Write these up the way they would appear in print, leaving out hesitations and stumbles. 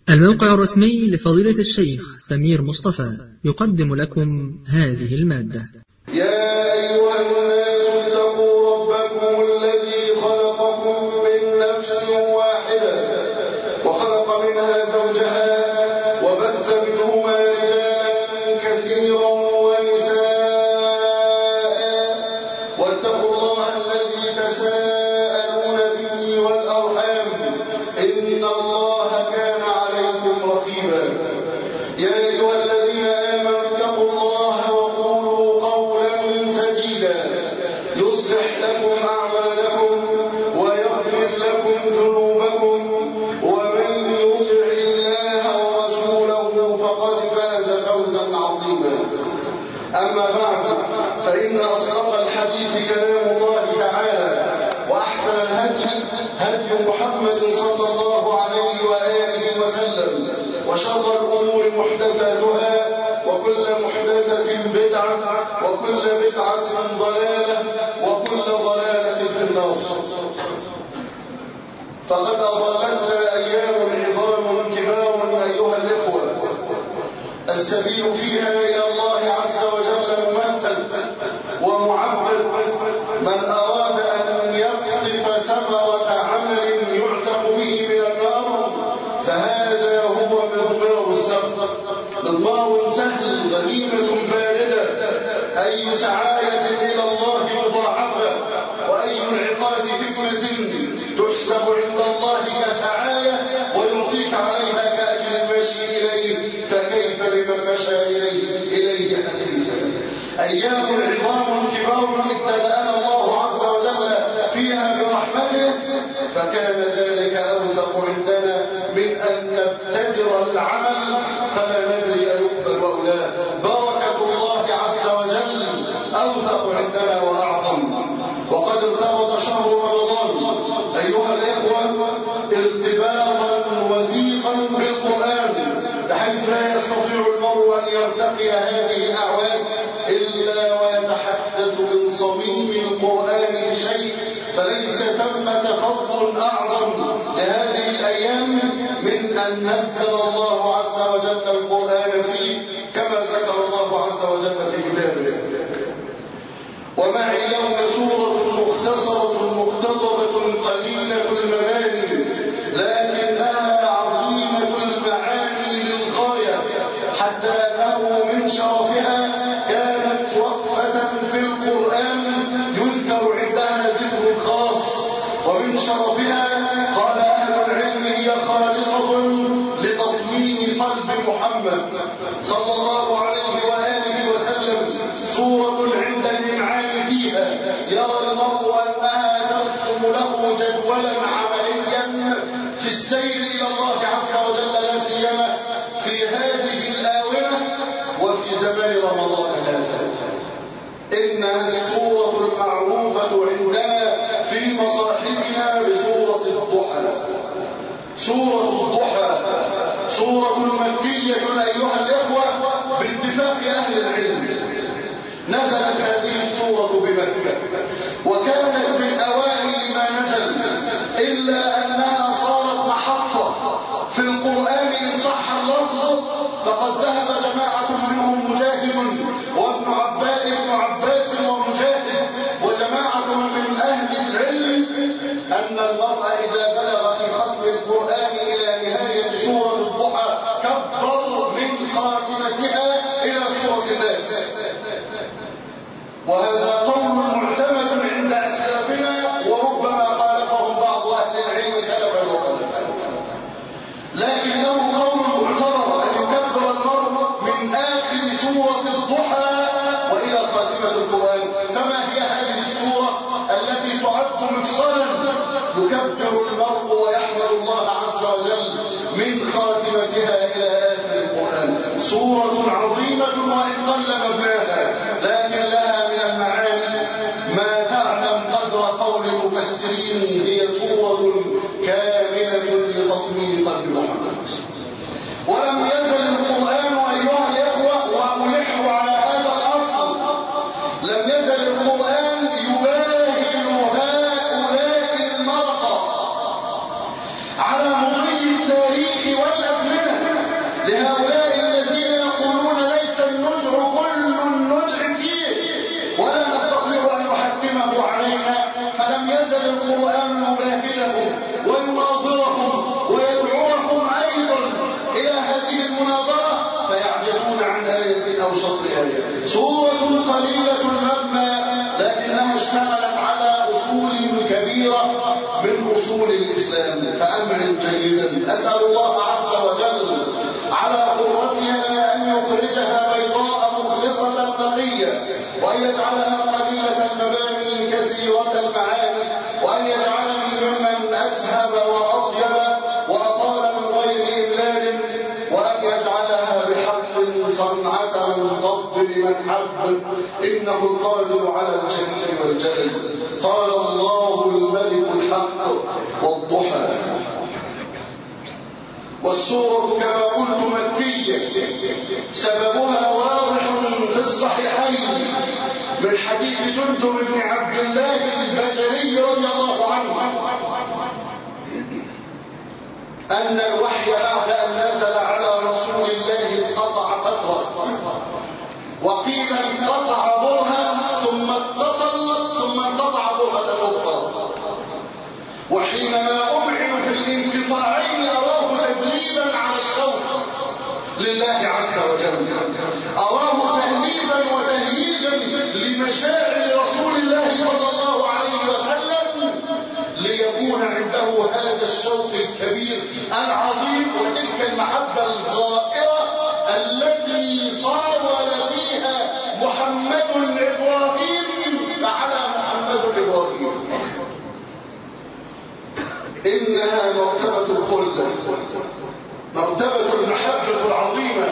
الموقع الرسمي لفضيلة الشيخ سمير مصطفى يقدم لكم هذه المادة. يا أيها الناس اتقوا ربكم الذي خلقكم من نفس واحدة وخلق منها زوجها وبث منهما رجالا كثيرا ونساء واتقوا الله الذي تساءلون به والأرحام إن الله كان عليكم رقيبا. يا أيها الذين آمنوا اتقوا الله وقولوا قولا سديدا يصلح لكم أعمالكم ويغفر لكم ذنوبكم ومن يطع الله ورسوله فقد فاز فوزا عظيما. أما بعد فإن أصدق الحديث كلام الله تعالى وأحسن الهدي هدي محمد صلى الله عليه وآله وسلم وشر الأمور محدثاتها وكل محدثة بدعة وكل بدعة ضلالة وكل ضلالة في النار. فقد أضلتنا أيام عظام كبار أيها الإخوة، السبيل فيها إلى الله عز وجل ممهد ومعبد. من أراد أن يقطف ثمرة عمل يعتق به من النار فهذا هو مضمار السبت، مضمار سهل غنيمة باردة. أي سعاية إلى الله مضاعفة وأي انعقاد حكمة تحسب عند الله كسعاية ويعطيك عليها كأجر المشي إليه، فكيف بمن مشى إليه حسيسا. أيام عظام كبار ابتدأنا الله عز وجل فيها برحمته، فكان ذلك أوثق عندنا من أن نبتدر العمل فلا ندري أيقبل أو لا. بركة الله عز وجل أوثق عندنا وأعظم. وقد ارتبط شهر رمضان أيها الإخوة ارتباطا وثيقا بالقرآن، بحيث لا يستطيع المرء أن يرتقي هذه الأعوام إلا ويتحدث من صميم القرآن بشيء، فليس ثمة فضل أعظم لهذه الأيام من أن نزل الله عز وجل القرآن فيه كما ذكر الله عز وجل في كتابه. ومعي اليوم سورة مختصرة مقتضبة قليلة المباني لكنها عظيمة المعاني للغاية، حتى أنه من شرفها كانت وقفة في القرآن يذكر عندها ذكر خاص. ومن شرفها قال أهل العلم هي خالصة لتطمين قلب محمد صلى الله عليه وآله وسلم، سورة عند الإنعام فيها يرى المرء أنها ترسم له جدولا عمليا في السير إلى الله عز وجل، لا سيما في هذه الآونة وفي زمان رمضان هذا. إنها السورة المعروفة عندنا في مصاحفنا بسورة الضحى. سورة الضحى سورة مكية أيها الإخوة باتفاق أهل العلم. نزلت هذه السورة بمكة وكانت من أوائل ما نزل، إلا أنها صارت محطة في القرآن إن صح اللفظ. فقد ذهب جماعة منهم مجاهد وابن عباس ومجاهد وجماعة من أهل العلم أن المرء إذا بلغ في ختم القرآن إلى نهاية سورة الضحى كبر من خاتمتها إلى سورة الناس. وهذا قول معتمد عند أسلافنا وربما خالفهم بعض أهل العلم سلفا وخلفا، لكنه قول معتبر أن يكبر المرء من آخر سورة الضحى وإلى خاتمة القرآن. فما هي هذه السورة التي تعد مفصلا يكبر المرء ويحمد الله عز وجل من خاتمتها إلى آخر القرآن؟ سورة عظيمة وإن قل مبناها، لكن لها من المعاني ما تعلم قدر قول المفسرين. هي سورة كاملة لتطمين قلب محمد. ولم يزل القرآن أيها الإخوة، وألح على هذا الأصل، لم يزل القرآن يباهل هؤلاء المرضى على مضي التاريخ والأزمنة لمن حب إنه القادر على الجليل والجلل. قال الله الملك الحق والضحى. والسورة كما قلت مكية، سببها واضح في الصحيحين من حديث جندب بن عبد الله البجلي رضي الله عنه أن الوحي بعد أن نزل على رسول الله انقطع فترة، وقيل انقطع برهة ثم اتصل ثم انقطع برهة أخرى. وحينما أمعن في الانقطاعين أراه تدريبا على الشوق لله عز وجل، أراه تهليبا وتهييجا لمشاعر رسول الله صلى الله عليه وسلم، ليكون عنده هذا الشوق الكبير العظيم وتلك المحبة الغائرة التي صاول فيها محمد إبراهيم فعلى محمد إبراهيم. إنها مرتبة الخلة، مرتبة المحبة العظيمة.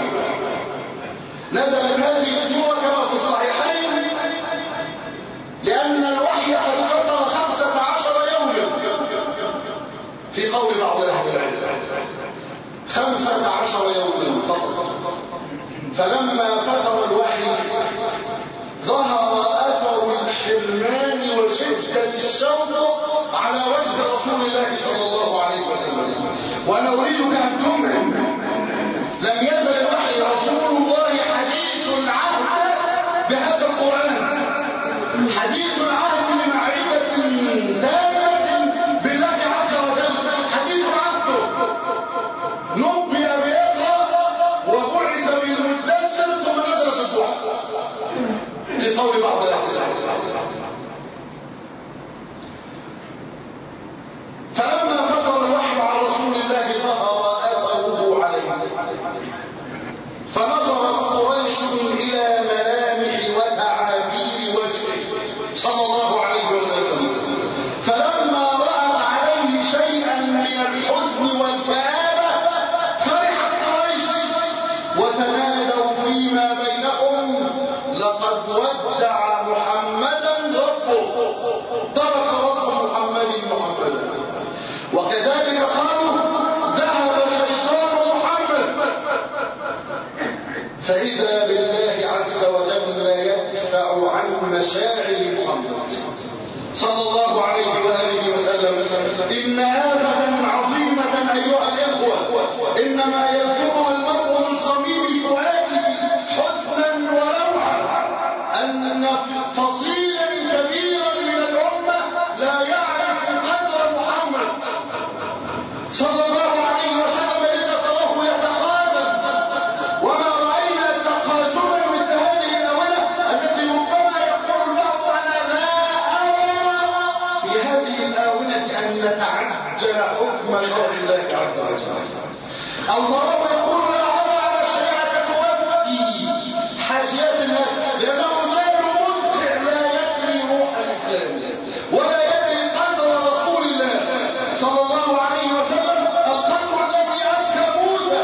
نزلت هذه السورة كما في الصحيحين لأن الوحي قد فتر 15 يوما في قول بعض أهل العلم، 15 يوما فقط. فلما فتر الوحي ظهر أثر الحرمان وشدة الشوق على وجه رسول الله صلى الله عليه وسلم. وأنا أريدك أن تمعن، لم يزل الوحي رسول الله حديث العهد بهذا القرآن، حديث العهد بمعرفة تامة بالله عز وجل، حديث عهده. نبئ بيقرأ وبعث بالمدثر ثم نزل في الضحى في قول بعض أهل العلم. فلما فتر الوحي عن رسول الله ظهر أثره عليه، فنظرت قريش إلى ملامح وتعابير وجهه صلى الله عليه وسلم، فلما رأت عليه شيئا من الحزن والكآبة فرحت قريش وتنادوا فيما بينهم: لقد ودع محمدا ربه، ترك رب محمدا. وكذلك قالوا: ذهب شيطان محمد. فإذا بالله عز وجل يدفع عن مشاعر محمد صلى الله عليه وآله وسلم. إن آفة عظيمة أيها الإخوة إنما يذكرها المرء من صميم فؤاده حزنا وروعا، أن فصيلا كبيرا من الأمة لا يعرف قدر محمد صلى الله عليه وسلم إلا تراه يتقازم. وما رأينا التقازما مثل هذه الأولى التي ربما يقول البعض: أنا لا أرى في هذه الآونة أن نتعجل حكم شرع الله عز وجل، أو مرة يقول: لا أرى أن الشريعة توفي حاجيات الناس، لأنه رجال ممتع لا يدري روح الإسلام ولا يدري قدر رسول الله صلى الله عليه وسلم، القدر الذي أبكى موسى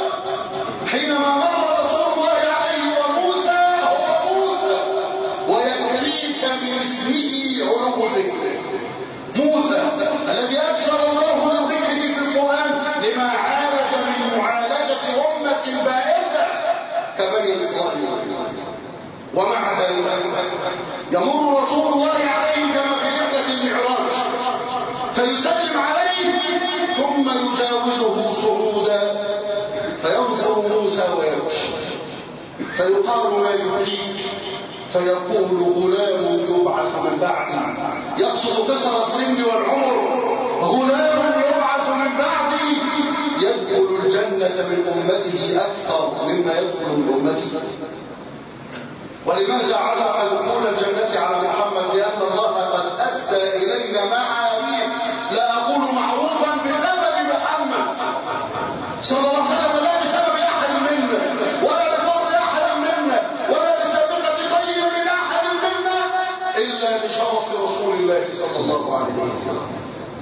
حينما مر رسول الله عليه وموسى هو موسى، ويكفيك باسمه علو ذكره. موسى الذي أكثر الله من ذكره في القرآن لما عالج من معالجة أمة بائسة كبني إسرائيل. ومع ذلك يمر رسول الله عليه كما في رحلة المعراج فيسلم عليه ثم يجاوزه صعودا فينظر موسى ويبكي، فيقال: ما يبكيك؟ فيقول: غلام يبعث من بعدي، يقصد قصر السن والعمر. غلام يبعث من بعدي يدخل الجنة من أمته أكثر مما يدخل من أمتي. ولماذا علق دخول الجنة على محمد؟ لأن الله قد أسدى إلينا معاني لا أقول معروفا بسبب محمد صلى الله عليه وسلم، لا بسبب أحد منا ولا بفضل أحد منا ولا بسابقة خير من أحد منا، إلا لشرف رسول الله صلى الله عليه وسلم.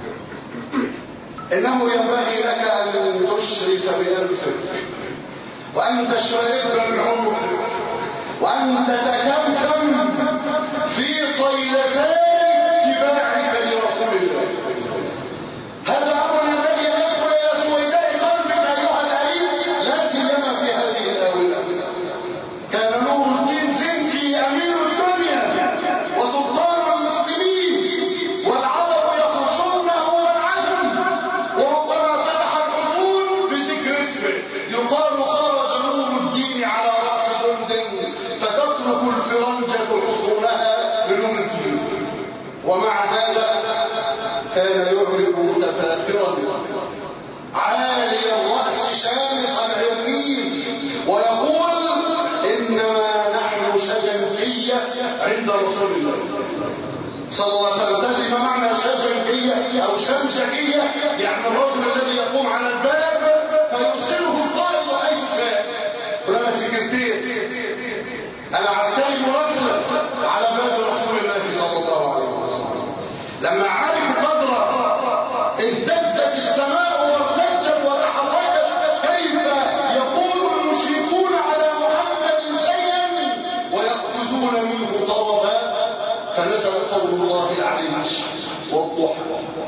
إنه ينبغي لك أن تشرف بأنفك وأن تشرب من عمرك وأن تتكمكم في طيلسان اتباعك لرسول الله. هذا أمر ينبغي أن يدخل إلى سويداء قلبك أيها الأليم، لا سيما في هذه الآونة. كان نور الدين زنكي أمير الدنيا وسلطان المسلمين، والعرب يخشونه والعجم، وربما فتح الحصون بذكر اسمه. يقال خرج نور الدين على رأس جند فتترك الفرنجة حصونها لنور الدين. ومع هذا كان يعرب متفاخرا عالي الرأس شامخا عريم، ويقول إنما نحن شجنكية عند رسول الله صلى الله عليه وسلم. تدري ما معنى شجنكية أو شمشكية؟ يعني الرجل الذي يقوم على الباب فيرسله القائد حيث شاء. وأنا سكرتير، أنا عسكري مرسل على باب رسول الله صلى الله عليه وسلم. لما عرف قدره اهتزت السماء وارتجت وتحركت. كيف يقول المشركون على محمد شيئا ويأخذون منه طرفا؟ فنزل قول الله العلي والضحى.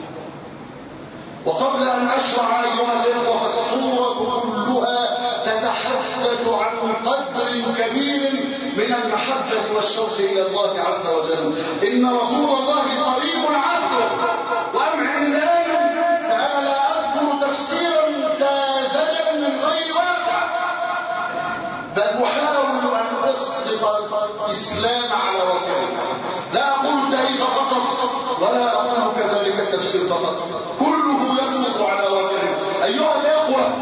وقبل أن أشرع أيها الإخوة، فالسورة كلها تتحدث عن قدر كبير من المحبة والشوق إلى الله عز وجل. إن رسول الله قريب عنه وأمعن الآن، فأنا لا أذكر تفسيرا ساذجا من غير واقع، بل أحاول أن أسقط الإسلام على وجهه. لا أقول تاريخ فقط، ولا أقول كذلك التفسير فقط، كله يسقط على وجهه. أيها الأخوة،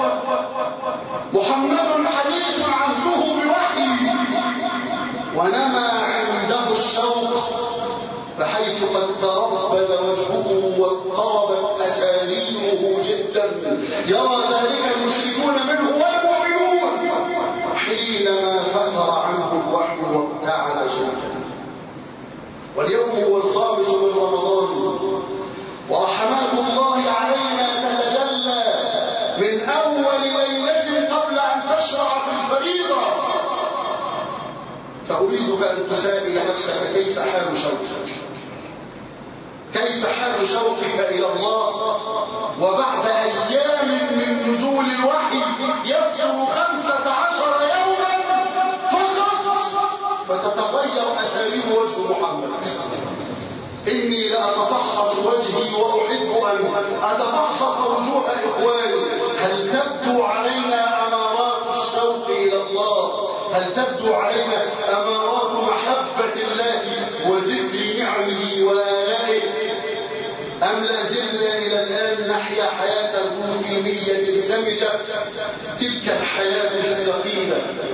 محمد حديث عهده بوحي، ونما عنده الشوق بحيث قد تربد وجهه واضطربت أساريره جدا. يرى ذلك المشركون منه والمؤمنون حينما فتر عنه الوحي وابتعد جدا. واليوم هو الخامس من رمضان، ورحمات الله علينا تتجلى من أول ليلة قبل أن تشرع في الفريضة. فأريدك أن تسائل نفسك كيف حال شوقك، كيف حال شوقك إلى الله وبعد أيام من نزول الوحي يفتر 15 يوما فقط فتتغير أساليب وجه محمد. إني لأتفحص وجهي وأحب أن أتفحص وجوه إخواني. هل تبدو علينا أمارات الشوق إلى الله؟ هل تبدو علينا أمارات محبة الله وذكر نعمه وآلائه؟ أم لا زلنا إلى الآن نحيا حياة روتينية سمجة، تلك الحياة الثقيلة؟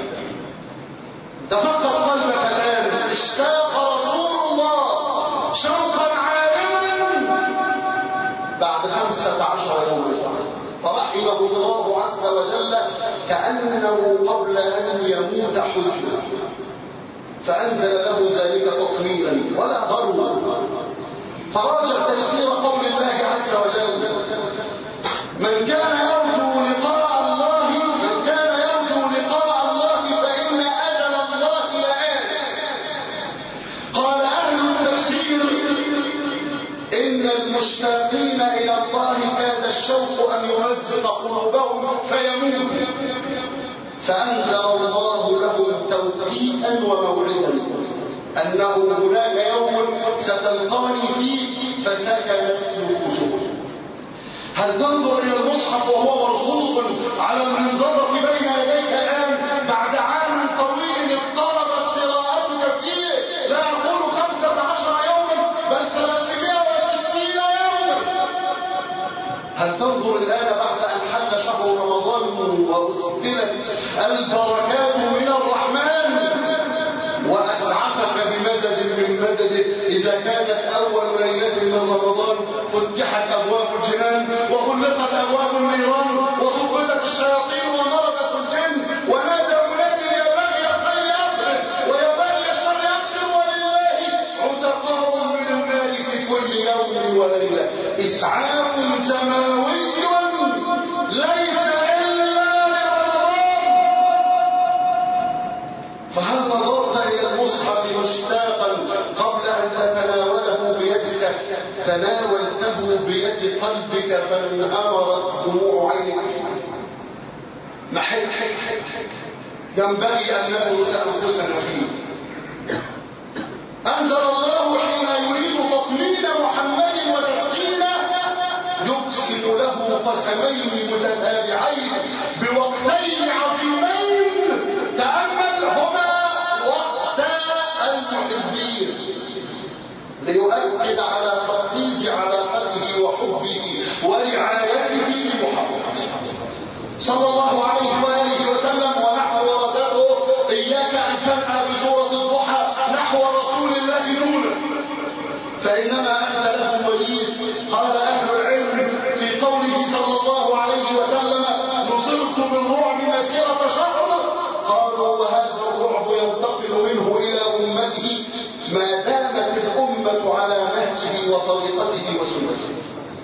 تفكر قلبك الآن، اشتاق رسول الله شوقا عارما بعد 15 يوما، فرحمه الله عز وجل كأنه قبل أن يموت حزنا، فأنزل له ذلك تطمينا ولا غروا. فراجع تفسير قول الله عز وجل: من كان يرجو لقاء الله فإن أجل الله لآت. قال أهل التفسير: إن المشتاقين إلى الله كاد الشوق أن يمزق قلوبهم فيموت، فأنزل الله لهم توقيتا وموعدا أنه هناك يوم ستلقاني فيه فسكنت نفوسهم. هل تنظر إلى المصحف وهو مرصوص على المنضدة بين يديك الآن بعد عام طويل اضطربت قراءتك فيه؟ لا أقول 15 يوما بل 360 يوما. هل تنظر الآن بعد أن حل شهر رمضان وأسكنت البركات من الرحمن وأسعفك بمدد من مدده، إذا كانت أول ليلة من رمضان فتحت أبواب الجنان وغلقت أبواب النيران وصفدت الشياطين ومرضت الجن ونادى منادي: يا باغي الخير أقبل ويا باغي الشر أقسم، ولله عتقاء من النار في كل يوم وليلة. إسعاف سماوي ليس إلا لرمضان. فهل نظرت تناولته بيد قلبك فانهمرت دموع عينك. محل ينبغي أن ندرس أنفسنا فيه. أنزل الله حين يريد تطمين محمد وتسكينه يقسم له قسمين متتابعين بوقتين عظيمين، تأمل هما وقتا المحبين، ليؤكد على ترتيب علاقته وحبه ورعايته لمحمد صلى الله عليه وآله وسلم. ونحو ورثته إياك أن تنأى بسورة الضحى نحو رسول الله نوره، فإنما أنت له وليد. قال أهل العلم في قوله صلى الله عليه وسلم نصرت بالرعب مسيرة شهر، قالوا وهذا الرعب ينتقل منه إلى أمته ما دامت الأمة على نهجه وطريقته وسنته.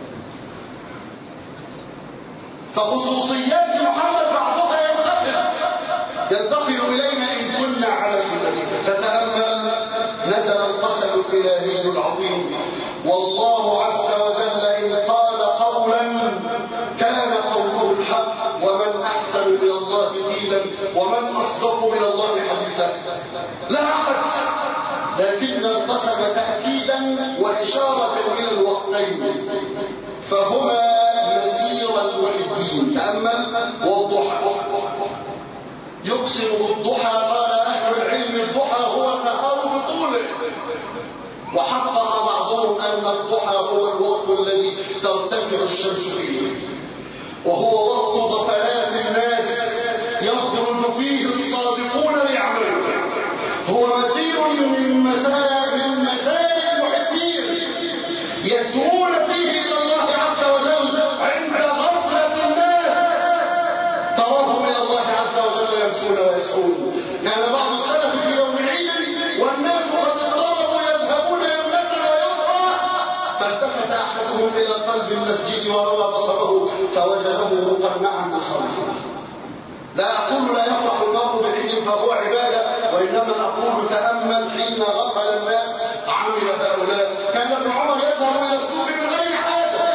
فخصوصيات محمد بعضها ينتقل إلينا إن كنا على سنته. فتأمل نزل القسم الإلهي العظيم، والله عز وجل إن قال قولا كان قوله الحق، ومن أحسن من الله قيلا ومن أصدق من الله حديثا. لا أحد، لكن القسم تأكيدا وإشارة إلى الوقتين، فهما مسير المحبين. تأمل والضحى، يقسم بالضحى. قال أهل العلم الضحى هو النهار بطوله، وحقق بعضهم أن الضحى هو الوقت الذي ترتفع الشمس فيه، وهو وقت غفلات الناس يخرج فيه الصادقون ليعملوا. هو مسير من مسار المحبين يسمون فيه إلى الله عز وجل عند غفلة الناس، تراهم إلى الله عز وجل يمشون ويسعون. كان بعض السلف في يوم عيد والناس قد اضطربوا يذهبون يمنة ويسرى، فالتفت أحدهم إلى قلب المسجد ورمى بصره فوجده مقنعا مصليا. لا أقول لا يفرح المرء بعيد فهو عبادة، وإنما أقول تأمل حين غفل الناس عمل هؤلاء. كان ابن عمر يذهب إلى السوق من غير حاجة،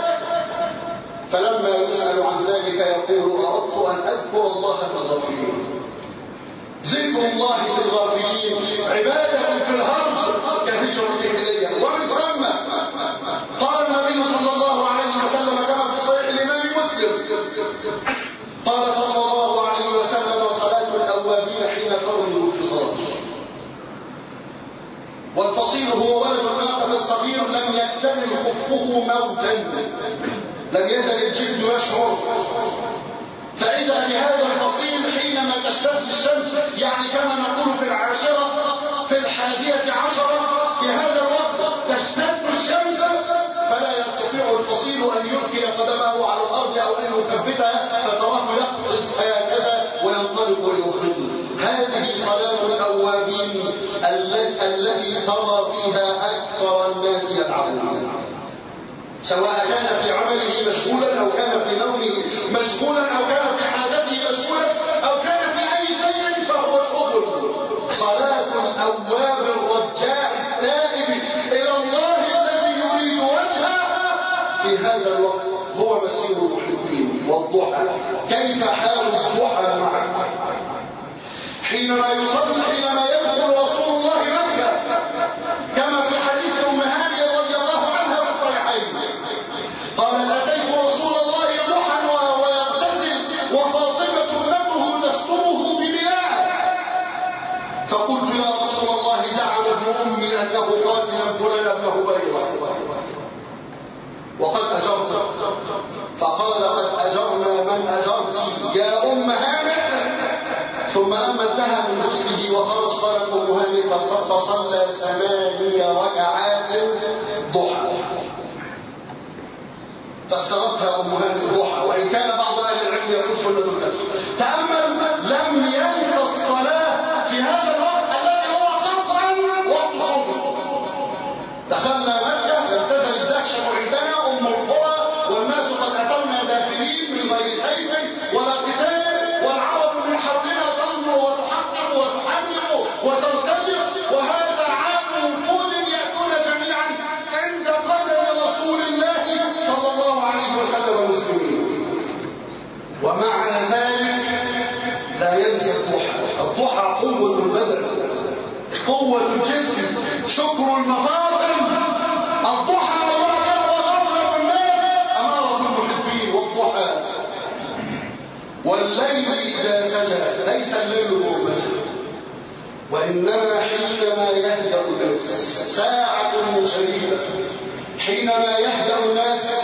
فلما يسأل عن ذلك يقول أردت أن أذكر الله في الغافلين. ذكر الله في الغافلين عبادة في الهرج كهجرة إليه. ومن ثم قال النبي صلى الله عليه وسلم كما في صحيح الإمام مسلم، قال صلى الله عليه وسلم صلاة الأوابين حين قرنوا الفصال. والفصيل هو ولد الناقة الصغير لم يكتمل خفه موتا، لم يزل الجلد يشعر. فإذا بهذا الفصيل حينما تشتد الشمس، يعني كما نقول في العاشرة في 11 في هذا الوقت تشتد الشمس، فلا يستطيع الفصيل أن يلقي قدمه على الأرض أو أن يثبتها، فتراه يقفز هكذا وينطلق ويخض. هذه صلاة الأوابين التي ترى فيها أكثر الناس يلعبون، سواء كان في عمله مشغولا أو كان في نومه مشغولا أو كان في حاجته مشغولا أو كان في أي شيء فهو شغل. صلاة الأواب الرجاء التائب إلى الله الذي يريد وجهه في هذا الوقت هو مسير المحبين. والضحى، كيف حال الضحى معه حينما يصلي، حينما يدخل رسول الله مكة كما في حديث أم هانئ رضي الله عنها في الصحيحين، قال أتيت رسول الله ضحى وهو يغتسل وفاطمة ابنته تستره بمياه، فقلت يا رسول الله زعم ابن أمي أنه قاتل فلان ابنه بيضا وقد أجرت، فقال قد أجرنا من أجرت يا أم هانئ. ثم لما انتهى من غسله وخرج قالت أم هانئ فصلى 8 ركعات ضحى، فسرتها أم هانئ ضحى، وإن كان بعض أهل العلم يقول سنة الكسر. تأمل، لم ينسى الصلاة في هذا الوقت الذي هو قطعا وقت شهر. دخلنا مكة فابتزل الدهشة عندنا أم القرى والناس قد أتونا داخلين من غير سيف ولا قتال، والعرب من حولنا تنظر وتحقق وتحمل وترتجف، وهذا عام وفود يأتون جميعا عند قدم قوة الجسم، شكر المفاصل. الضحى وغفلة الناس أمارة المحبين. والضحى والليل إذا سجى، ليس الليل هو المسجد، وإنما حينما يهدأ الناس، ساعة شديدة حينما يهدأ الناس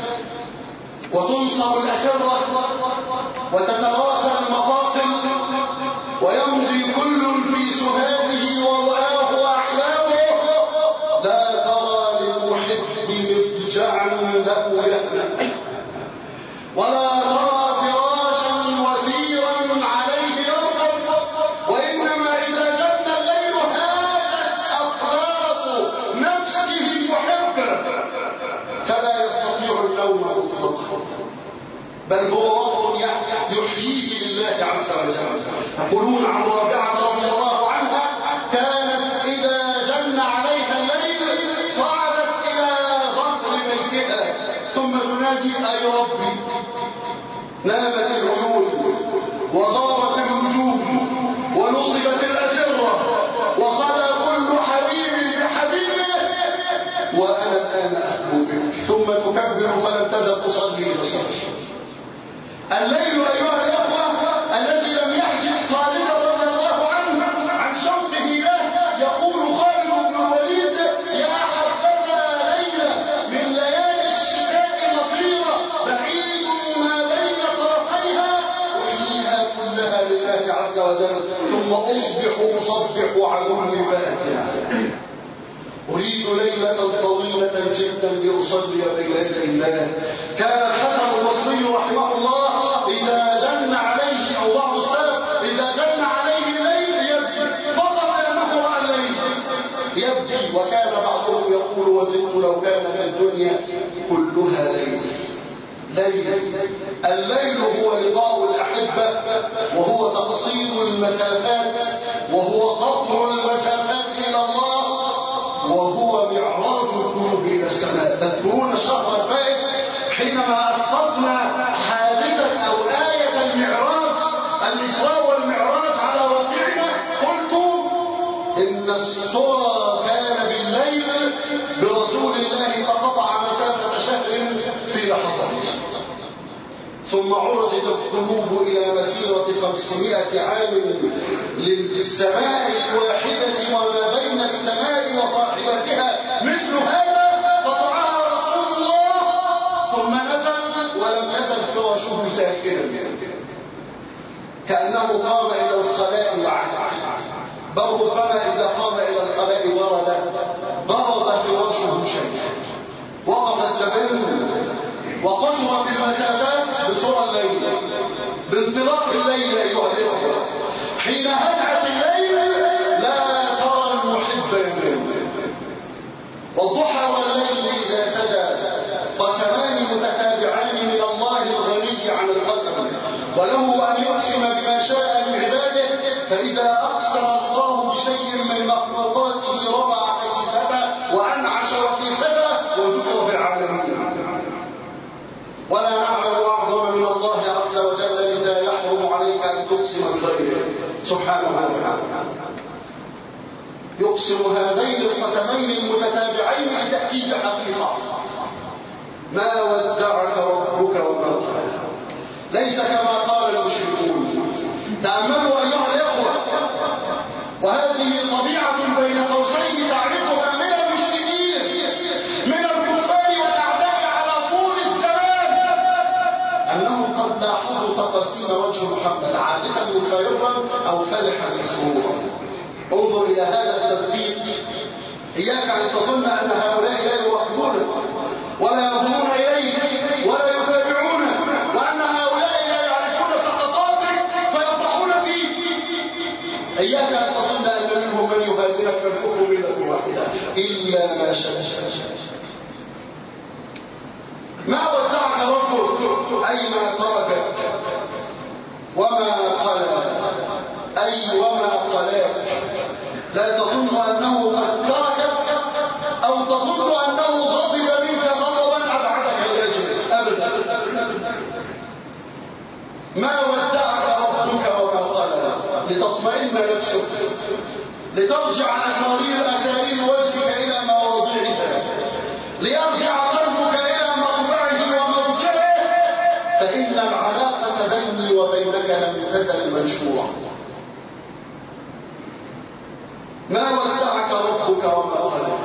وتنصب الأسرة وتتراخى المفاصل ويمضي كل في سهاته ورآه وأحلامه، لا ترى للمحب مضجعا له يهدأ، ولا ترى فراشا وزيرا عليه يرقد، وإنما إذا جن الليل هاجت أطراف نفسه المحبة فلا يستطيع النوم مطلقا، بل هو وقت يحييه لله عز وجل. يقولون عن رابعة رضي الله عنها كانت إذا جن عليها الليل صعدت إلى ظهر بيتها ثم تنادي أي ربي. نامت العيون وغارت النجوم ونصبت الأسرة وخلى كل حبيب بحبيبه وأنا الآن أخلو بك، ثم تكبر فلم تزل تصلي إلى الصبح. الليل أيها الأخوة الذي لم يحجز خالد رضي الله عنه عن شوقه له، يقول خالد بن الوليد يا حبذا ليلة من ليالي الشتاء مطيرة بعيد ما بين طرفيها أحييها كلها لله عز وجل ثم أصبح عدوي باسعا. أريد ليلة طويلة جدا لأصلي بين يدي الله. كان الحسن البصري رحمه الله إذا جن عليه أو بعض السلف إذا جن عليه الليل يبكي فقط لأنه رأى الليل يبكي، وكان بعضهم يقول وددت لو كانت الدنيا كلها ليل. الليل هو لقاء الأحبة، وهو تقصير المسافات، وهو قطع المسافات إلى الله، وهو معراج القلوب إلى السماء. تذكرون الشهر الفائت حينما أسقطنا حادثة أو آية المعراج، الإسراء والمعراج على واقعنا، قلت إن الصورة كان بالليل برسول الله فقطع مسافة شهر في لحظات، ثم عرجت القلوب إلى مسيرة 500 عام للسماء الواحدة وما بين السماء وصاحبتها مثل هذا، قطعها رسول الله ثم نزل ولم يزل فراشه ساكنا كأنه قام إلى الخلاء وعاد، بل ربما إذا قام إلى الخلاء برد فراشه شيئا. وقف الزمان وقصرت المسافات بسرى الليل، بانطلاق الليل أيها الأخوة. حين هدعت الليل لا ترى المحب ينام. والضحى والليل إذا سجى قسمان متتابعان من الله الغني عن القسم، وله أن يقسم بما شاء من عباده، فإذا أقسم الله بشيء من مخلوقاته رفع حسيسته وأنعش وكيسته وذكر في العالمين. ولا نعلم أعظم من الله عز وجل إذا يحرم عليك أن تقسم بغيره سبحانه وتعالى. يقسم هذين القسمين المتتابعين لتأكيد حقيقة: ما ودعك ربك وما قلى. ليس كما قال المشركون. تأملوا أيها الأخوة، وهذه طبيعة بين قوسين تعرفها من المشركين من الكفار والأعداء على طول الزمان، أنهم قد لاحظوا تقاسيم وجه محمد عابسا مخيرا أو فرحا مسرورا. انظر إلى هذا التدقيق. إياك أن تظن أن هؤلاء لا يراقبونك ولا ينظرون إليك ولا يتابعونك، وأن هؤلاء لا يعرفون سقطاتك فيفرحون فيك. إياك أن تظن أن منهم من يهادنك فالكفر ملة واحدة إلا ما شاء. ما ودعك ربك أي ما تركك، وما قلى أي وما قلاك. لا تظن أنه قد تركك أو تظن أنه غضب منك غضبا أبعدك الأجل أبدا. ما ودعك ربك وما قلى لتطمئن نفسك لترجع أسارير وجهك إلى مواضعها، ليرجع قلبك إلى مربعه ومرجعه، فإن العلاقة بيني وبينك لم تزل منشورة. ما ودعك ربك وما قلق،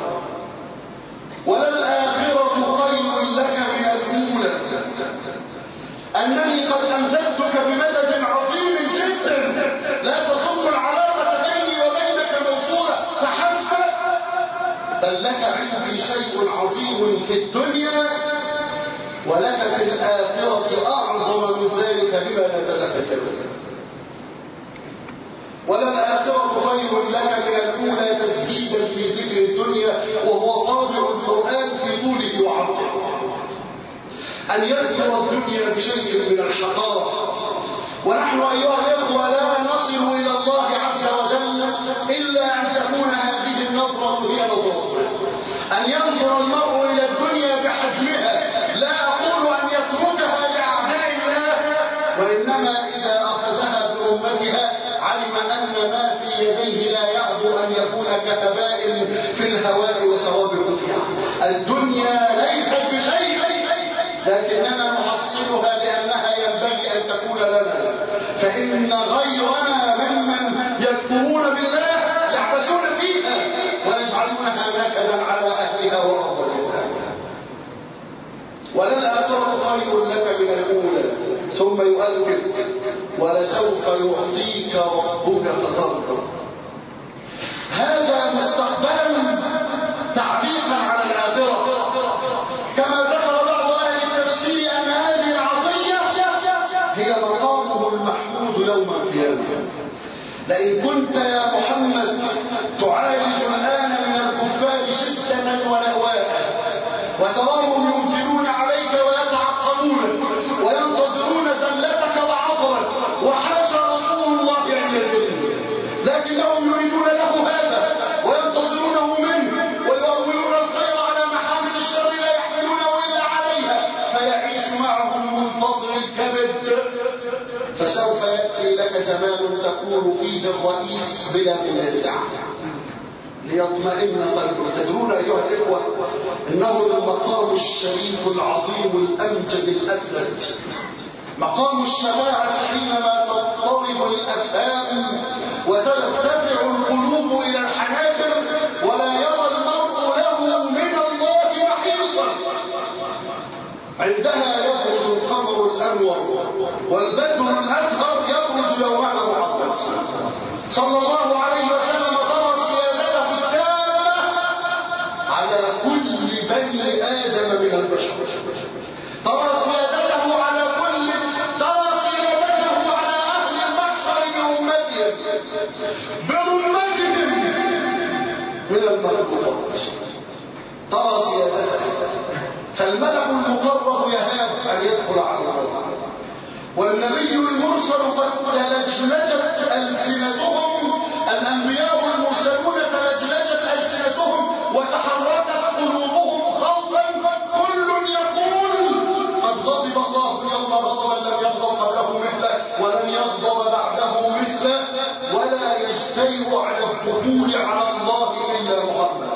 وللآخرة خير لك من الأولى. أنني قد أمددتك بمدد عظيم جدا لا تظن العلاقة بيني وبينك موصولة فحسب، بل لك عندي شيء عظيم في الدنيا ولك في الآخرة أعظم من ذلك بما نتخيل. وللآخرة خير لك من الأولى تزهيدا في ذكر الدنيا، وهو طابع القرآن في طوله وعرضه، أن يذكر الدنيا بشيء من الحقارة. ونحن أيها الإخوة لا نصل إلى الله عز وجل إلا أن تكون هذه النظرة هي نظرة، أن ينظر المرء إلى الدنيا بحجمها، لا أقول أن يتركها لأعداء الله، وإنما إذا أخذها برمتها علم أن ما في يديه لا يأبو أن يكون كهباء في الهواء وسوابق فيها. الدنيا ليست بشيء، لكننا نحصلها لأنها ينبغي أن تكون لنا، فإن غيرنا ممن يكفرون بالله يعبثون فيها ويجعلونها نكدا على أهلها وأرضها. وللآخرة خير لك من الأولى. ثم يؤكد ولسوف يعطيك ربك فترضى. هذا مستقبلا تعليقا على الآخرة، كما ذكر بعض أهل التفسير أن هذه العطية هي مقامه المحمود يوم القيامة. لئن كنت يا محمد تعالج الآن من الكفار شدة ونواء وتراهم ينكرون عليك ويتعقبون وينتظرون زلتك وعطرك، وحاشا رسول الله عند الدنيا، لكنهم يريدون له هذا وينتظرونه منه ويؤولون الخير على محامل الشر لا يحملونه إلا عليها، فيعيش معهم منفضل الكبد. فسوف يأتي لك زمان تكون فيه الرئيس بلا منازع ليطمئن قلبك. تدرون أيها الإخوة إنه المقام الشريف العظيم الأمجد الأثبت، مقام الشفاعة، حينما تضطرب الأفهام وترتفع القلوب إلى الحناجر ولا يرى المرء له من الله محيصا. عندها يبرز القمر الأنور والبدر الأزهر يبرز يومها محمد صلى الله عليه وسلم. ترى سيادته التامة على كل بني آدم من البشر، ترى سيادته على كل، ترى سيادته على أهل المحشر بأمتهم بظلمتهم من المخلوقات، ترى سيادته. فالملك المقرب يهاب أن يدخل على الله، والنبي المرسل قد تلجلجت ألسنتهم، الأنبياء المرسلون تلجلجت ألسنتهم وتحركت قلوبهم خوفا، كل يقول قد غضب الله اليوم غضبا لم يغضب قبله مثله ولن يغضب بعده مثله، ولا يجترئ على الدخول على الله إلا محمد.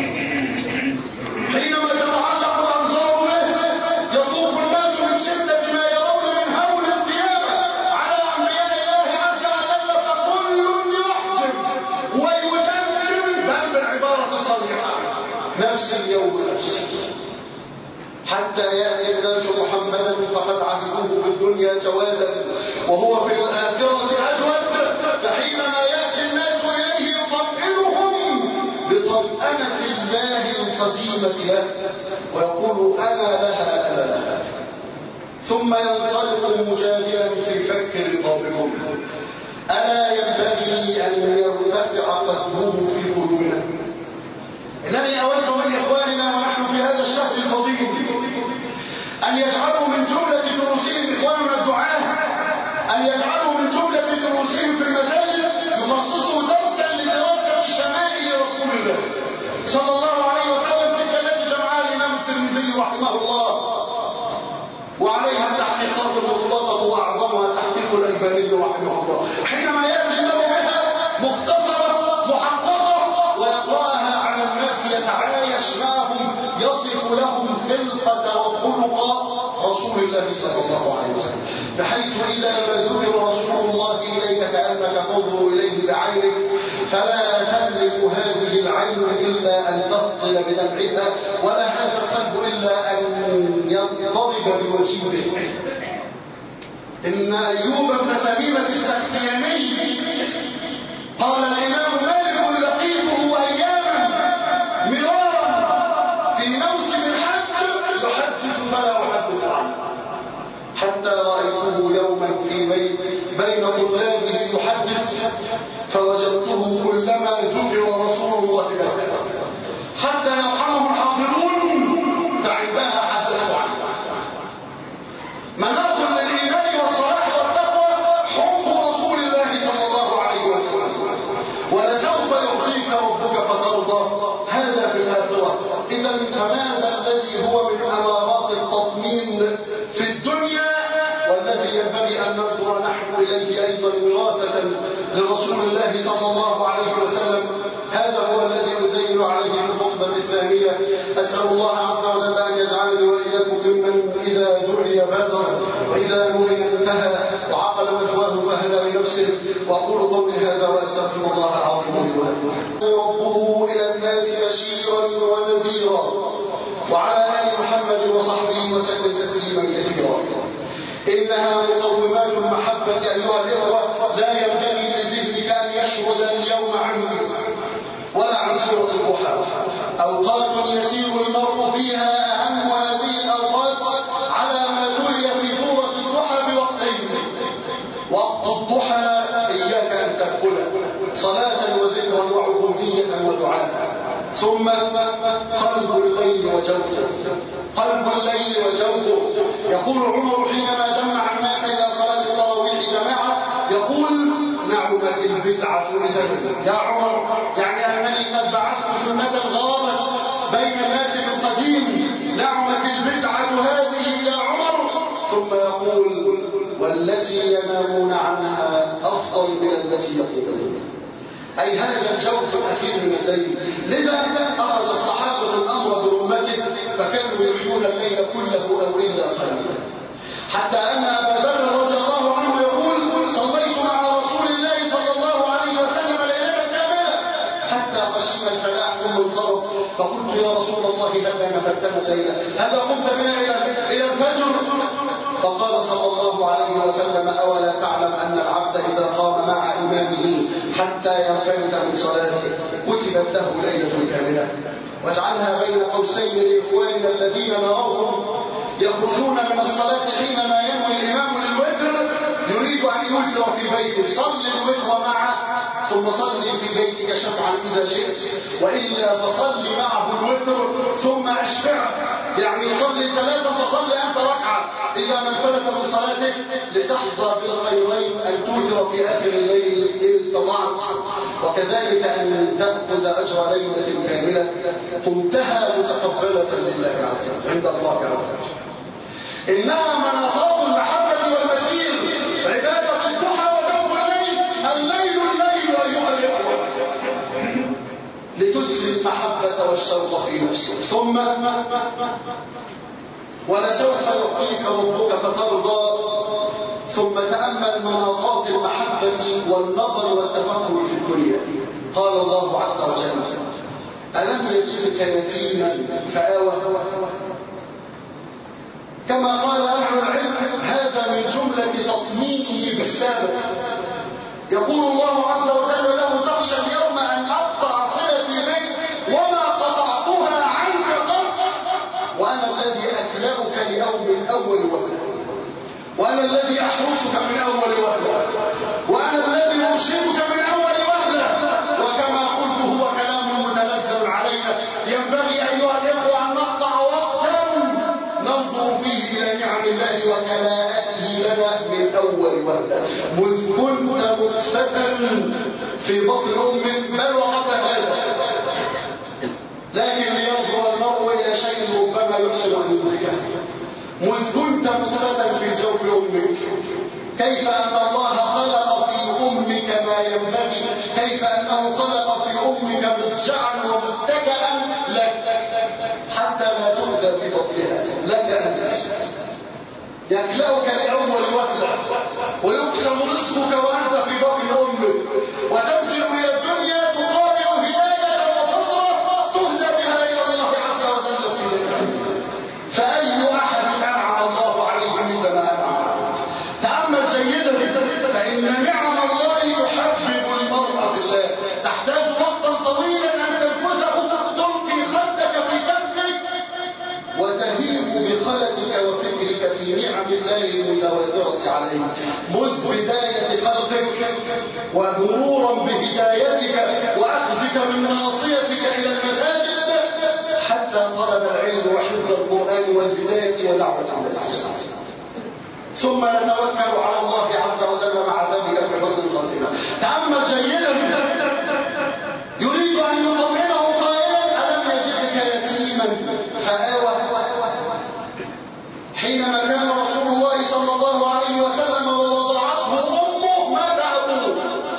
حينما تتعلق الأنظار به يطوف الناس من شدة ما يرون من هول القيامة على أنبياء الله عز وجل، فكل يحجب ويجمل، بل بالعبارة الصريحة نفس اليوم نفسي، حتى يأتي الناس محمدا فقد عهدوه في الدنيا جوادا وهو في الآخرة أجود. فحينما يأتي الناس إليه يطمئنهم بطمأنة الله القديمة له ويقول أنا لها أنا لها، ثم ينطلق مجادلا في فك رقابهم. ألا ينبغي أن يرتفع قدره في قلوبنا. إنني أود من إخواننا ونحن في هذا الشهر الفضيل أن يجعلوا من جملة دروسهم إخواننا الدعاة، أن يجعلوا من جملة دروسهم في المساجد يخصصوا درسا لدراسة شمائل رسول الله صلى الله عليه وسلم، تلك التي جمعها الإمام الترمذي رحمه الله، وعليها التحقيقات المطلقة وأعظمها تحقيق الألباني رحمه الله. حينما يأتي له بها مختصرة محققة خلقة وخلق رسول الله صلى الله عليه وسلم، بحيث إذا ما ذكر رسول الله إليك كأنك تنظر إليه بعينك، فلا تملك هذه العين إلا أن تهطل بدمعها، ولا هذا القلب إلا أن يضطرب بوجهه. إن أيوب بن تميمة السختياني قال الإمام مالك لقيته أياما مرارا في موسم الحج يحدث فلا أحدث عنه، حتى رأيته يوما في بين طلابه يحدث فوجدته كلما ذكر رسول الله حتى يرحمه الحاضرون فعندها حدثوا عنه. مناط للإيمان والصلاح والتقوى حب رسول الله صلى الله عليه وسلم، ولسوف يعطيك ربك فترضى، هذا في الآخرة. إذا فماذا الذي هو من أمارات التطمين في الدنيا والذي ينبغي أن ننظر نحن إليه أيضا وراثة لرسول الله صلى الله عليه وسلم؟ هذا هو الذي أذيل عليه في الخطبة الثانية. أسأل الله عز وجل أن يجعلني وإياكم ممن إذا دعي بادر وإذا نهي انتهى وعقل مثواه فهدى لنفسه. وأقول قولي هذا وأستغفر الله العظيم لي ولكم. ربه إلى الناس بشيرا ونذيرا، وعلى آل محمد وصحبه وسلم تسليما كثيرا. إنها مقومات المحبة أيها الإخوة، لا ينبغي لذهنك أن يشغل اليوم عنك ولا عن سورة الضحى. أوقات يسير المرء فيها أهم هذه الأوقات على ما تلي في سورة الضحى بوقتين. وقت الضحى إياك أن تأكله صلاة وذكرا وعبودية ودعاء، ثم قلب الليل وجوفه، قلب الليل وجوفه. يقول عمر حينما جمع الناس إلى صلاة التراويح جماعة، يقول نعمت البدعة إذن يا عمر، يعني أنني قد بعثت سنة غابت بين الناس من قديم، نعمت البدعة هذه يا عمر. ثم يقول والتي ينامون عنها أفضل من التي يقومون، أي هذا الجوف الأخير من الليل. لذا أخذ الصحابة الأمر برمته فكانوا يحيون الليل كله أو إلا قليلا، حتى أن أبا ذر رضي الله عنه يقول صليت مع رسول الله صلى الله عليه وسلم ليلة كاملة حتى خشينا الفلاح ثم انصرف، فقلت يا رسول الله هل نفتنا الليلة، هل قمت بنا إلى الفجر؟ فقال صلى الله عليه وسلم أولا تعلم أن العبد إذا قام مع إمامه حتى ينفلت من صلاته كتبت له ليلة كاملة. واجعلها بين قوسين لإخواننا الذين نراهم يخرجون من الصلاة حينما ينوي الإمام للوتر، يريد أن يوتر في بيته، صل الوتر معه ثم صل في بيتك شفعا إذا شئت، وإلا فصل معه الوتر ثم أشفعه، يعني صلي ثلاثة فصل أنت ركعة إذا ما انفلت من صلاتك، لتحظى بالخيرين أن توتر في آخر الليل إن استطعت، وكذلك أن تأخذ أجر ليلة كاملة قمتها متقبلة لله عز وجل عند الله عز وجل. إنها مناطات المحبة والمسير، عبادة الضحى وجوف الليل، الليل أيها الإخوة، لتسري المحبة والشوق في نفسك. ثم ولسوف يعطيك ربك فترضى. ثم تأمل مناطات المحبة والنظر والتفكر في الدنيا. قال الله عز وجل ألم يجدك يتيما فآوى، كما قال أهل العلم هذا من جملة تطمينه بالسابق. يقول الله عز وجل له تخشى اليوم أن أقطع صلتي بك وما قطعتها عنك قط، وأنا الذي أكلأك ليوم أول وهلة، وأنا الذي أحرسك من أول وهلة، وأنا الذي أرشدك من أول وهلة. وكما قلت هو كلام متنزل علينا، ينبغي أيها الإخوة أن نقطع وقتا ننظر فيه إلى نعم الله وكلاءته لنا من أول وهلة، مذ كنت مطفة في بطن أمك بل وقبل هذا. لكن لينظر المرء إلى شيء ربما يحسن أن يدركه. مذ كنت مطفة في جوف أمك، كيف أن الله خلق في أمك ما ينبغي، كيف أنه خلق في أمك مضجعا ومتكئا لك حتى لا تؤذى في بطنها. يكلأك لأول وهلة ويقسم رزقك وأنت في بطن أمك وتنزل إلى الدنيا تقابل هداية وفطرة تهدى بها إلى الله عز وجل في ذلك. فأي أحد أنعم الله عليه مثل ما أنعم. تأمل جيدا فإن نعم الله يحبب المرء في الله. تحتاج وقتا طويلا أن تنفذه تلقي خدك في كفك وتهيب بخلدك وفكرك في نعم الله المتواترة عليك منذ بداية خلقك ومرورا بهدايتك وأخذك من ناصيتك إلى المساجد حتى طلب العلم وحفظ القرآن والبداية ودعوة الناس. ثم نتوكل على الله عز وجل مع ذلك في حسن الخاتمة. تأمل جيدا يريد أن يطمئنه قائلا ألم يجدك يتيما فآوى. حينما كان رسول الله صلى الله عليه وسلم ووضعته أمه ماذا أقول؟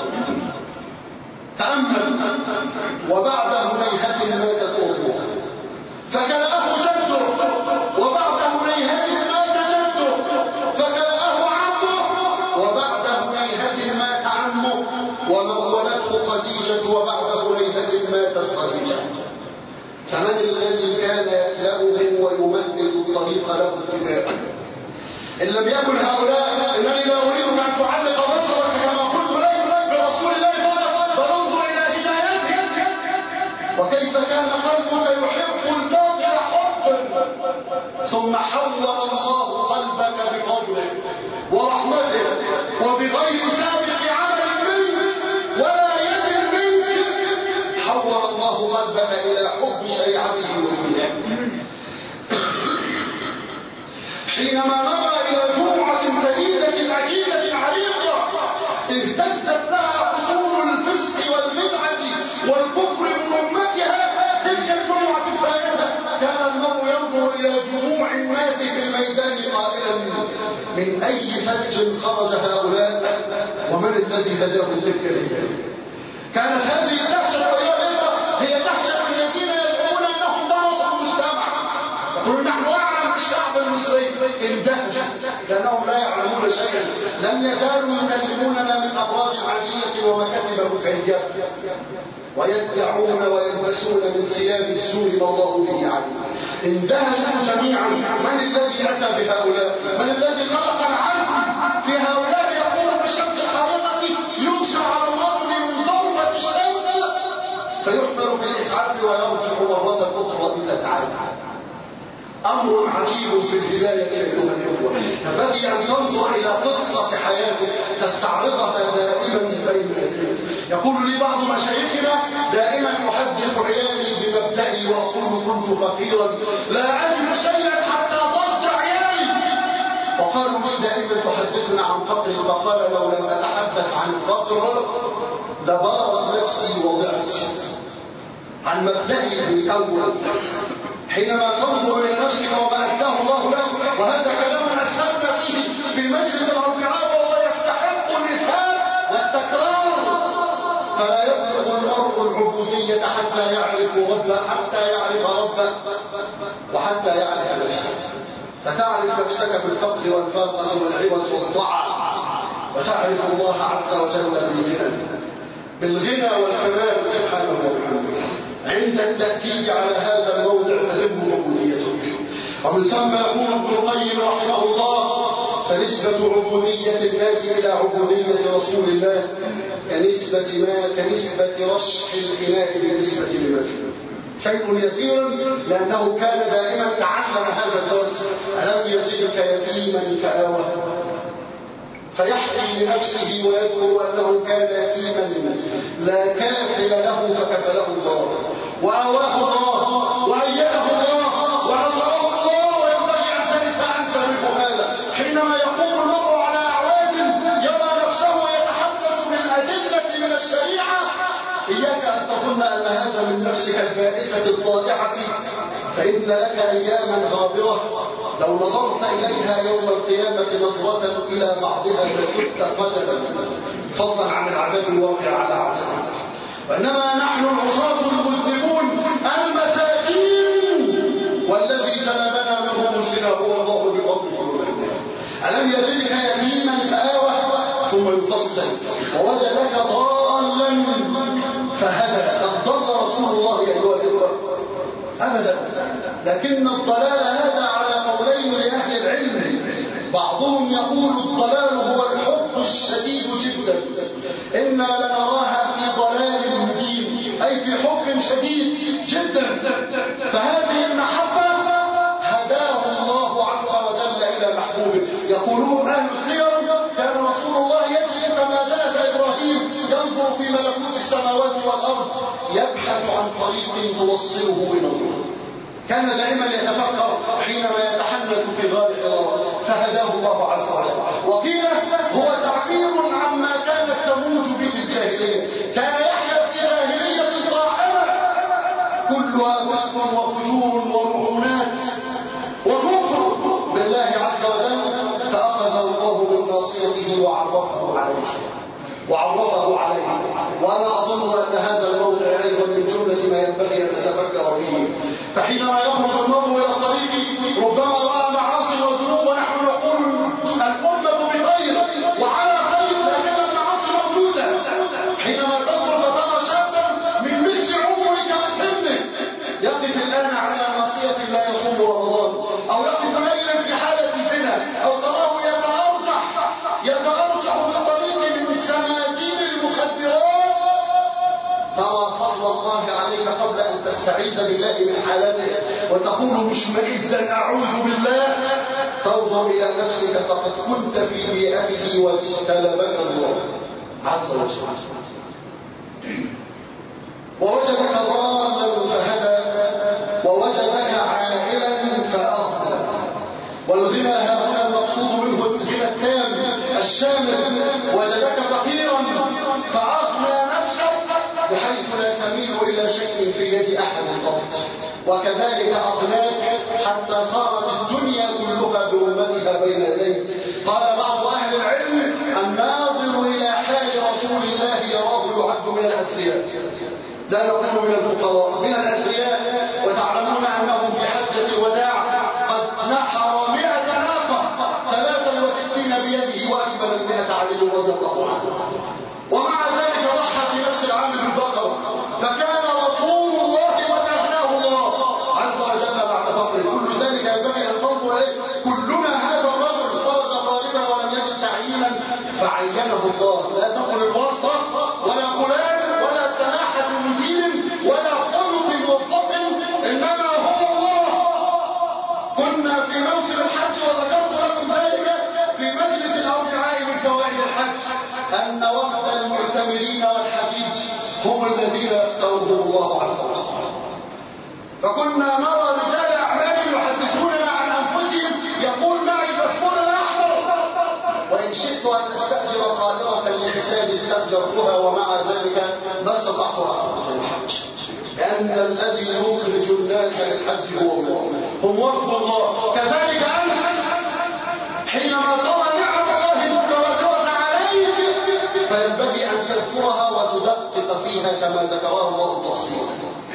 تأمل وبعد هنيهة ماتت أمه فكلأه جده وبعد هنيهة مات جده فكلأه عمه وبعد هنيهة مات عمه ومولته خديجة وبعد هنيهة ماتت خديجة. فمن الذي كان يكلأه ويمهد الطريق له ابتداء؟ إن لم يكن هؤلاء إنني لا أريد أن تعلق بصرك كما قلت لك برسول الله فانظر إلى هدايته وكيف كان قلبك يحب الباطل حبا ثم حول الله قلبك بفضله ورحمته وبغير سابق عمل منك ولا يد منك حول الله قلبك إلى حب شريعته ودينه. حينما نرى إلى جمعة جديدة عجيبة عريقة اهتزت لها حصول الفسق والبدعة والكفر بأمتها تلك الجمعة الفائتة كان المرء ينظر إلى جموع الناس في الميدان قائلا من أي فج خرج هؤلاء ومن الذي هداهم تلك الهداية. كانت هذه الدهشة هي دهشة الذين يزعمون أنهم درسوا المجتمع يقولون نحن أعلم الشعب المصري اندهش لأنهم لا يعلمون شيئا. لم يزالوا يكلموننا من أبراج عادية ومكاتب بكية ويدعون ويلبسون من ثياب السوء ما الله به عليم. اندهشوا جميعا من الذي أتى بهؤلاء؟ من الذي خلق العزم في هؤلاء يقول بالشمس الحارقة ينشأ على الرجل من ضربة الشمس فيحمل في الإسعاف ويرجع مرة أخرى إذا تعاد. أمر عجيب في الهداية أيها الإخوة. ينبغي أن تنظر إلى قصة حياتك تستعرضها دائما بين يديك. يقول لي بعض مشايخنا دائما أحدث عيالي بمبدئي وأقول كنت فقيرا لا أجد شيئا حتى ضج عيالي. وقالوا لي دائما تحدثنا عن فقري فقال لو لم أتحدث عن الفقر لبارت نفسي وضعت. عن مبدئي الأول حينما تنظر إلى نفسك وما أساه الله لك وهذا كلام أسهلنا فيه في مجلس الركعات وهو يستحق الإسهال والتكرار. فلا يبلغ المرء العبودية حتى يعرف ربه وحتى يعرف نفسه. فتعرف نفسك في الفقر والفاقة والعوز والضعف وتعرف الله عز وجل بالغنى والكمال سبحانه وتعالى. عند التأكيد على هذا الموضع تهم عبوديتك. ومن ثم يقول ابن القيم رحمه الله فنسبة عبودية الناس إلى عبودية رسول الله كنسبة رشح الإناء بالنسبة لمكة. شيء يسير لأنه كان دائما تعلم هذا الدرس ألم يجدك يتيما فآوى فيحكي لنفسه ويذكر أنه كان يتيما لا كافل له فكفله الله وآواه الله وأيده الله ونصره الله وينبغي أن ترث هذا. حينما يقوم المرء على أعواد يرى نفسه ويتحدث بالأدلة من الشريعة إياك أن تظن أن هذا من نفسك البائسة الضائعة فإن لك أياما غابرة لو نظرت إليها يوم القيامة نظرة إلى بعضها لكنت قتلا فضلا عن العذاب الواقع على عذابك. وإنما نحن العصاة المذنبون المساكين والذي جلبنا منهم الزنا هو الله بفضله ومنه. يجدك يتيما فآوى ثم يفصل ووجدك ضالا فهدى. قد ضل رسول الله أيها الإخوة أبدا، لكن الضلال هذا على قولين لأهل العلم. بعضهم يقول الضلال هو الحب الشديد جدا، إنا لنراها في ضلال مبين، أي في حب شديد جدا. فهذه المحبة هداه الله عز وجل إلى محبوبه. يقولون أهل السير كان رسول الله يجلس كما جلس إبراهيم ينظر في ملكوت السماوات والأرض يبحث عن طريق توصله إلى الله. كان دائما يتفكر حينما يتحنث في غار حراء، فهداه الله عز وجل. وقيل هو تعبير عما كانت تموج به الجاهليه. كان يحيا في جاهليه طاحنه كلها فسق وفجور ورعونات وكفر بالله عز وجل، فاخذه الله بناصيته وعرفه عليه. وانا اظن ان هذا الموضع ايضا من جمله ما ينبغي ان نتفكر فيه. فحينما يخرج المرء الى الطريق ربما راى معاصي وذنوب ونحن نقول الامه بخير وعلى خير، لكن المعاصي موجوده. حينما تنظر فترى شابا من مثل عمرك وسنك يقف الان على معصيه لا يصوم رمضان، او يقف ليلا في حاله زنا، او تراه يتارجح في الطريق من سماجين المخدرات، ترى فضل الله عليك قبل ان تستعيذ بالله من حالته وتقول مشمئزا اعوذ بالله، فانظر الى نفسك فقد كنت في بيئته واجتلبك الله عز وجل. ووجدك ضالا فهدى ووجدك عائلا فاغنى. والغنى ها هنا المقصود منه الغنى التام الشامل. وجدك فقيرا فاغنى نفسك بحيث لا تميل الى شيء في يد احد قط، وكذلك اغناك حتى صارت الدنيا كلها برمتها بين يديك. قال بعض اهل العلم الناظر الى حال رسول الله يراه يعد من الاثرياء، لا نقول من الفقراء، من الاثرياء. وتعلمون انهم في حجه الوداع قد نحر 100 ناقه 63 بيده واكمل 100 علي رضي الله عنه، ومع ذلك ضحى في نفس العام بالبقره. فكان رسول الله وكفاه الله عز وجل بعد فقره. كل ذلك ينبغي ان تنظر اليه. كلنا هذا الرجل خرج طالبا ولم يجد تعيينا فعينه الله. لا تقل الواسطه ولا فلان ولا سماحه مدير ولا خلق موظف، انما هو الله. كنا في موسم الحج وذكرت لكم ذلك في مجلس الاوجاعي من فوائد الحج ان وفد المعتمرين والحجيج هم الذين اختارهم الله عز وجل. فكنا نرى رجال اعمال يحدثوننا عن انفسهم يقول معي الباسبور الاحمر، وان شئت ان استاجر طائره لحسابي استاجرتها، ومع ذلك ما استطعت ان اخرج الحج، لان الذي يخرج الناس للحج هو الله، هم وفد الله. كذلك انت حينما ترى نعم الله المتواتره عليك فينبغي ان تذكرها وتدقق فيها كما ذكرها الله تفصيلا.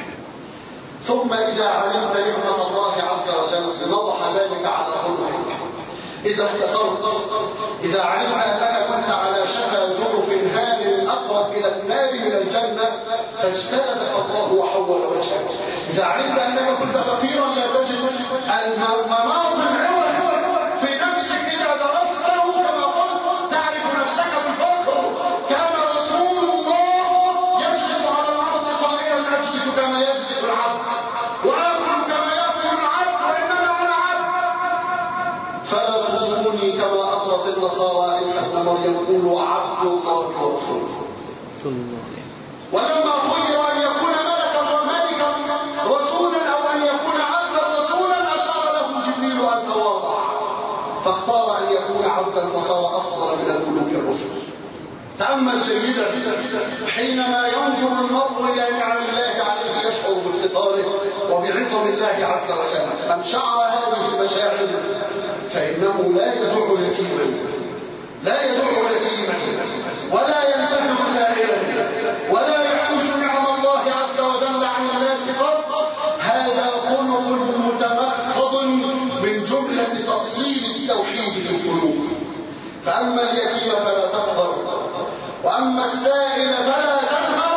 ثم إذا علمت نعمة الله عز وجل نضح ذلك على خلقك. إذا افتقرت، إذا علمت أنك كنت على شفا جرف هام أقرب إلى النار من الجنة فاجتنبك الله وحول وجهك. إذا علمت أنك كنت فقيرا لا تجد المناظر عوض في نفسك إذا درسته كما قلت تعرف نفسك بالفقر. كان رسول الله يجلس على الأرض قائلا أجلس كما يجلس العبد وأكل كما يأكل العبد وإنما أنا عبد. فلا تظلموني كما أطرت النصارى عيسى ابن مريم قولوا عبد الله ورسوله. ولما خير أن يكون ملكا رسولا أو أن يكون عبدا رسولا أشار له جبريل أن تواضع، فاختار أن يكون عبدا فصار أفضل من الملوك الرسل. تأمل جيدا حينما ينظر المرء إلى نعم الله عليه يشعر بافتقاره وبعظم الله عز وجل. من شعر هذه المشاعر فإنه لا يدع يتيما ولا ينتهب سائلا ولا يحوش نعم الله عز وجل عن الناس قط. هذا خلق متمخض من جملة تأصيل التوحيد في القلوب. وأما السائل فلا تنهر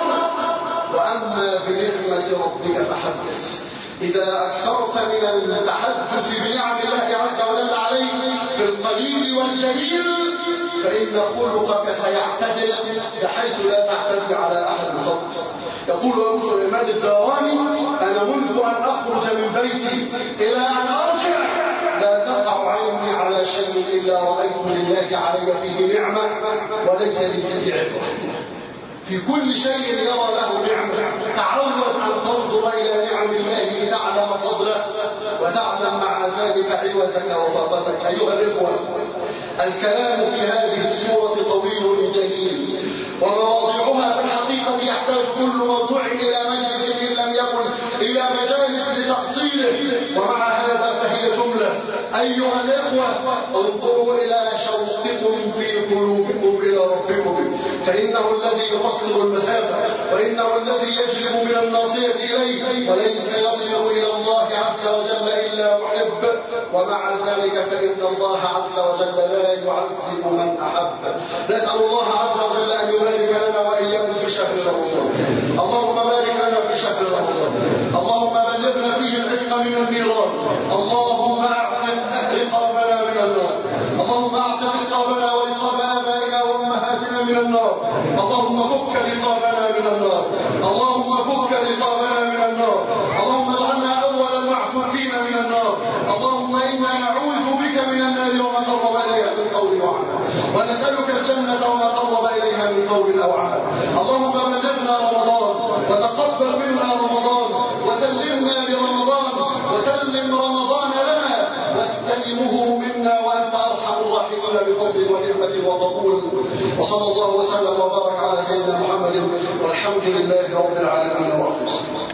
وأما بنعمة ربك فحدث. إذا أكثرت من التحدث بنعم الله عز وجل عليك بالقليل والجليل فإن خلقك سيعتدل بحيث لا تعتدي على أحد قط. يقول أبو سليمان الداراني: أنا منذ أن أخرج من بيتي إلى أن أرجع لا تقع عيني على شيء إلا رأيت لله علي فيه نعمة وليس لي فيه عبرة. في كل شيء يرى له نعمة. تعود أن تنظر إلى نعم الله لتعلم فضله وتعلم مع ذلك عوزك وفاقتك. أيها الإخوة، الكلام في هذه السورة طويل جليل ومواضيعها في الحقيقة يحتاج كل موضوع إلى مجلس إن لم يكن إلى مجالس لتفصيله، ومع هذا فهي جملة. أيها الإخوة، انظروا إلى شوقكم في قلوبكم إلى ربكم، فإنه الذي يقصر المسافة، وإنه الذي يجلب من الناصية إليه، وليس يصل إلى الله عز وجل إلا محب. ومع ذلك فإن الله عز وجل لا يعذب من أحب. نسأل الله عز وجل أن يبارك لنا وإياكم في شهر رمضان. اللهم بارك لنا في شهر رمضان. اللهم بلغنا فيه العتق من النيران. اللهم أعتق رقابنا من النار. اللهم أعتق رقابنا ورقاب آبائنا وأمهاتنا من النار. اللهم فك رقابنا من النار. اللهم فك رقابنا من النار. اللهم اجعلنا أول المعفوفين من النار. اللهم إنا نعوذ بك من النار وما قرب إليها من قول وعمل، ونسألك الجنة وما قرب إليها من قول أو عمل. اللهم بلغنا رمضان وتقبل منا رمضان، وسلمنا لرمضان، وسلم رمضان لنا، واستلمه منا وأنت أرحم الراحمين بفضل ونعمة وقبول. وصلى الله وسلم وبارك على سيدنا محمد والحمد لله رب العالمين.